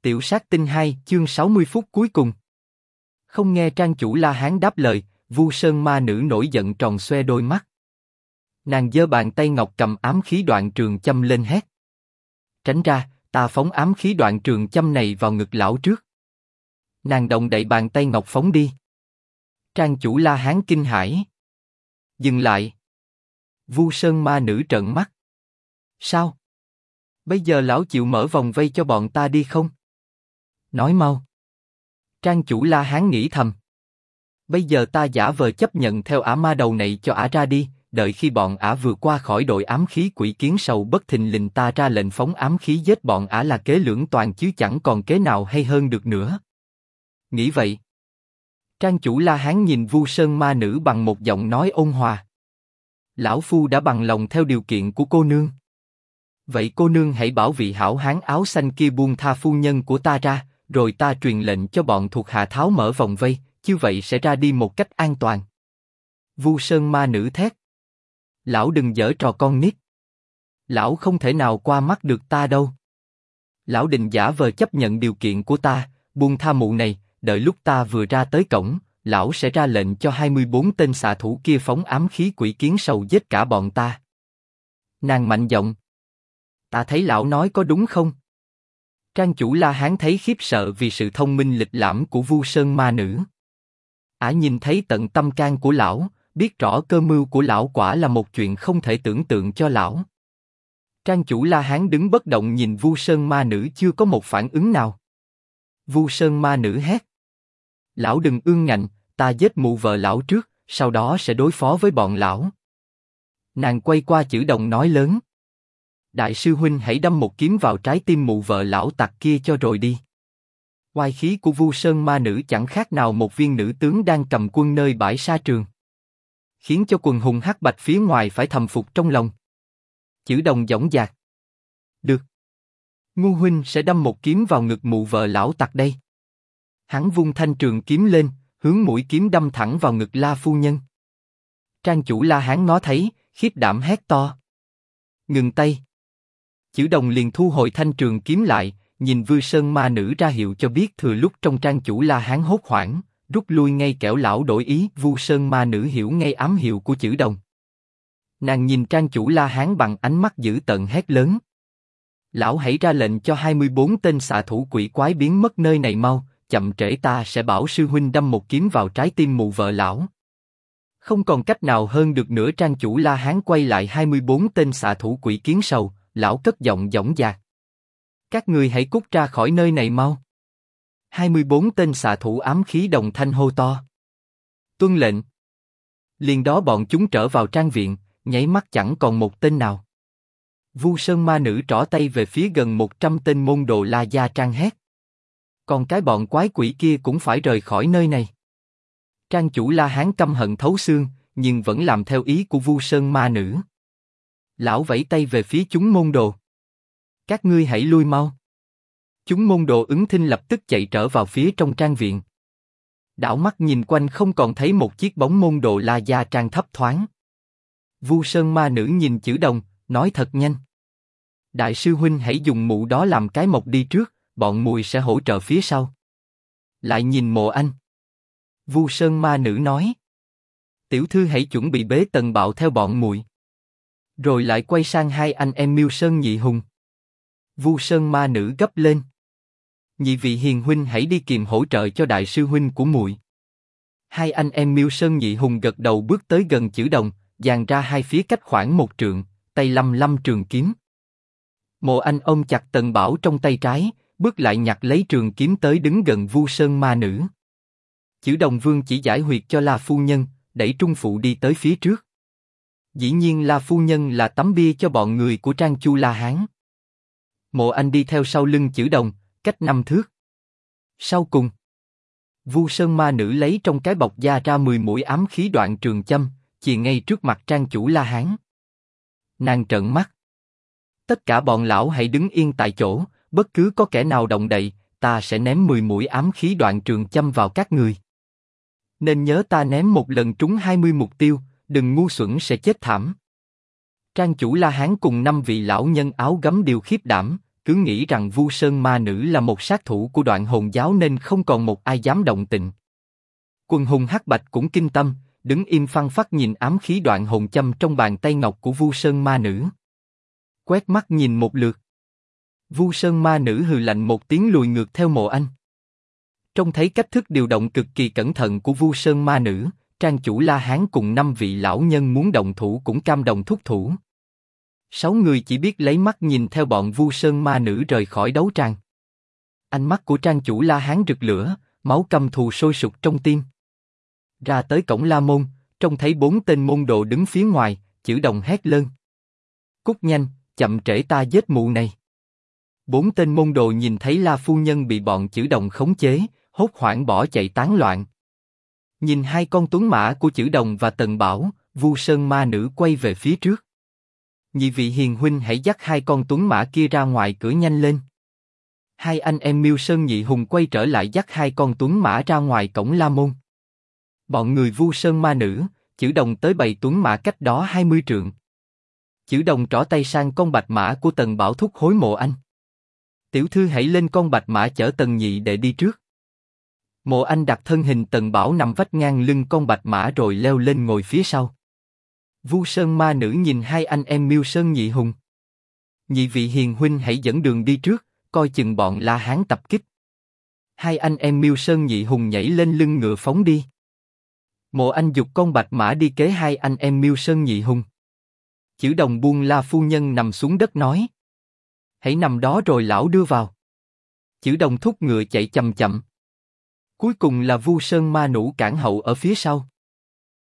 Tiểu sát tinh 2, chương 60 phút cuối cùng. Không nghe trang chủ La Hán đáp lời, Vu Sơn ma nữ nổi giận tròn xoe đôi mắt. Nàng giơ bàn tay ngọc cầm ám khí đoạn trường châm lên hét. Tránh ra, ta phóng ám khí đoạn trường châm này vào ngực lão trước. Nàng động đậy bàn tay ngọc phóng đi. Trang chủ La Hán kinh hãi. Dừng lại. Vu Sơn ma nữ trợn mắt. Sao? Bây giờ lão chịu mở vòng vây cho bọn ta đi không? Nói mau. Trang chủ La Hán nghĩ thầm. Bây giờ ta giả vờ chấp nhận theo ả ma đầu này cho ả ra đi, đợi khi bọn ả vừa qua khỏi đội ám khí quỷ kiến sầu bất thình lình ta ra lệnh phóng ám khí giết bọn ả là kế lưỡng toàn chứ chẳng còn kế nào hay hơn được nữa. Nghĩ vậy. Trang chủ La Hán nhìn Vu Sơn ma nữ bằng một giọng nói ôn hòa. Lão phu đã bằng lòng theo điều kiện của cô nương. Vậy cô nương hãy bảo vị hảo hán áo xanh kia buông tha phu nhân của ta ra, rồi ta truyền lệnh cho bọn thuộc hạ tháo mở vòng vây, như vậy sẽ ra đi một cách an toàn. Vu Sơn ma nữ thét. Lão đừng giở trò con nít. Lão không thể nào qua mắt được ta đâu. Lão định giả vờ chấp nhận điều kiện của ta, buông tha mụ này, đợi lúc ta vừa ra tới cổng, lão sẽ ra lệnh cho 24 tên xạ thủ kia phóng ám khí quỷ kiến sầu giết cả bọn ta. Nàng mạnh giọng. Ta thấy lão nói có đúng không? Trang chủ La Hán thấy khiếp sợ vì sự thông minh lịch lãm của Vu Sơn ma nữ. Ả nhìn thấy tận tâm can của lão, biết rõ cơ mưu của lão quả là một chuyện không thể tưởng tượng cho lão. Trang chủ La Hán đứng bất động nhìn Vu Sơn ma nữ chưa có một phản ứng nào. Vu Sơn ma nữ hét. Lão đừng ương ngạnh, ta giết mụ vợ lão trước, sau đó sẽ đối phó với bọn lão. Nàng quay qua Chử Đồng nói lớn. Đại sư huynh hãy đâm một kiếm vào trái tim mụ vợ lão tặc kia cho rồi đi. Oai khí của Vu Sơn ma nữ chẳng khác nào một viên nữ tướng đang cầm quân nơi bãi sa trường, khiến cho quần hùng hắc bạch phía ngoài phải thầm phục trong lòng. Chử Đồng dõng dạc. Được. Ngu huynh sẽ đâm một kiếm vào ngực mụ vợ lão tặc đây. Hắn vung thanh trường kiếm lên, hướng mũi kiếm đâm thẳng vào ngực La phu nhân. Trang chủ La Hán ngó thấy, khiếp đảm hét to. Ngừng tay. Chử Đồng liền thu hồi thanh trường kiếm lại, nhìn Vu Sơn ma nữ ra hiệu cho biết thừa lúc trong trang chủ La Hán hốt hoảng, rút lui ngay kẻo lão đổi ý. Vu Sơn ma nữ hiểu ngay ám hiệu của Chử Đồng. Nàng nhìn trang chủ La Hán bằng ánh mắt dữ tợn hét lớn. Lão hãy ra lệnh cho 24 tên xạ thủ quỷ quái biến mất nơi này mau, chậm trễ ta sẽ bảo sư huynh đâm một kiếm vào trái tim mụ vợ lão. Không còn cách nào hơn được nữa. Trang chủ La Hán quay lại 24 tên xạ thủ quỷ kiến sầu, lão cất giọng dõng dạc. Các người hãy cút ra khỏi nơi này mau. 24 tên xạ thủ ám khí đồng thanh hô to. Tuân lệnh. Liền đó bọn chúng trở vào trang viện, nháy mắt chẳng còn một tên nào. Vu Sơn ma nữ trỏ tay về phía gần 100 tên môn đồ La Gia Trang hét. Còn cái bọn quái quỷ kia cũng phải rời khỏi nơi này. Trang chủ La Hán căm hận thấu xương, nhưng vẫn làm theo ý của Vu Sơn ma nữ. Lão vẫy tay về phía chúng môn đồ. Các ngươi hãy lui mau. Chúng môn đồ ứng thinh lập tức chạy trở vào phía trong trang viện. Đảo mắt nhìn quanh không còn thấy một chiếc bóng môn đồ La Gia Trang thấp thoáng. Vu Sơn ma nữ nhìn Chử Đồng, nói thật nhanh. Đại sư huynh hãy dùng mụ đó làm cái mộc đi trước, bọn mùi sẽ hỗ trợ phía sau. Lại nhìn Mộ Anh. Vu Sơn ma nữ nói. Tiểu thư hãy chuẩn bị bế Tần Bạo theo bọn mùi. Rồi lại quay sang hai anh em Miêu Sơn Nhị Hùng. Vu Sơn ma nữ gấp lên. Nhị vị hiền huynh hãy đi kìm hỗ trợ cho đại sư huynh của muội. Hai anh em Miêu Sơn Nhị Hùng gật đầu bước tới gần Chử Đồng, dàn ra hai phía cách khoảng 1 trượng, tay lăm lăm trường kiếm. Mộ Anh ôm chặt Tần Bảo trong tay trái, bước lại nhặt lấy trường kiếm tới đứng gần Vu Sơn ma nữ. Chử Đồng vương chỉ giải huyệt cho La phu nhân, đẩy trung phụ đi tới phía trước. Dĩ nhiên La phu nhân là tấm bia cho bọn người của Trang Chu La Hán. Mộ Anh đi theo sau lưng Chử Đồng, cách 5 thước. Sau cùng, Vu Sơn ma nữ lấy trong cái bọc da ra 10 mũi ám khí đoạn trường châm, chìa ngay trước mặt Trang chủ La Hán. Nàng trợn mắt. Tất cả bọn lão hãy đứng yên tại chỗ, bất cứ có kẻ nào động đậy, ta sẽ ném 10 mũi ám khí đoạn trường châm vào các người. Nên nhớ ta ném một lần trúng 20 mục tiêu, đừng ngu xuẩn sẽ chết thảm. Trang chủ La Hán cùng 5 vị lão nhân áo gấm đều khiếp đảm, cứ nghĩ rằng Vu Sơn ma nữ là một sát thủ của Đoạn Hồn giáo nên không còn một ai dám động tình. Quần hùng hắc bạch cũng kinh tâm, đứng im phăng phắc nhìn ám khí Đoạn Hồn châm trong bàn tay ngọc của Vu Sơn ma nữ. Quét mắt nhìn một lượt. Vu Sơn ma nữ hừ lạnh một tiếng lùi ngược theo Mộ Anh. Trông thấy cách thức điều động cực kỳ cẩn thận của Vu Sơn ma nữ, Trang chủ La Hán cùng 5 vị lão nhân muốn động thủ cũng cam đồng thúc thủ. 6 người chỉ biết lấy mắt nhìn theo bọn Vu Sơn ma nữ rời khỏi đấu tràng. Ánh mắt của Trang chủ La Hán rực lửa, máu căm thù sôi sục trong tim. Ra tới cổng La Môn, trông thấy 4 tên môn đồ đứng phía ngoài, Chử Đồng hét lên: "Cút nhanh, chậm trễ ta giết mụ này!" 4 tên môn đồ nhìn thấy La phu nhân bị bọn Chử Đồng khống chế, hốt hoảng bỏ chạy tán loạn. Nhìn hai con tuấn mã của Chử Đồng và Tần Bảo, Vu Sơn ma nữ quay về phía trước. "Nhị vị hiền huynh hãy dắt hai con tuấn mã kia ra ngoài cửa nhanh lên." Hai anh em Miêu Sơn Nhị Hùng quay trở lại dắt hai con tuấn mã ra ngoài cổng La Môn. Bọn người Vu Sơn ma nữ, Chử Đồng tới bày tuấn mã cách đó 20 trượng. Chử Đồng trỏ tay sang con bạch mã của Tần Bảo thúc hối Mộ Anh: "Tiểu thư hãy lên con bạch mã chở Tần nhị đệ đi trước." Mộ Anh đặt thân hình Tần Bảo nằm vách ngang lưng con bạch mã rồi leo lên ngồi phía sau. Vu Sơn ma nữ nhìn hai anh em Miêu Sơn Nhị Hùng: "Nhị vị hiền huynh hãy dẫn đường đi trước, coi chừng bọn La Hán tập kích." Hai anh em Miêu Sơn Nhị Hùng nhảy lên lưng ngựa phóng đi. Mộ Anh giục con bạch mã đi kế hai anh em Miêu Sơn Nhị Hùng. Chử Đồng buông La phu nhân nằm xuống đất nói: "Hãy nằm đó rồi lão đưa vào." Chử Đồng thúc ngựa chạy chậm chậm. Cuối cùng là Vu Sơn ma nữ cản hậu ở phía sau.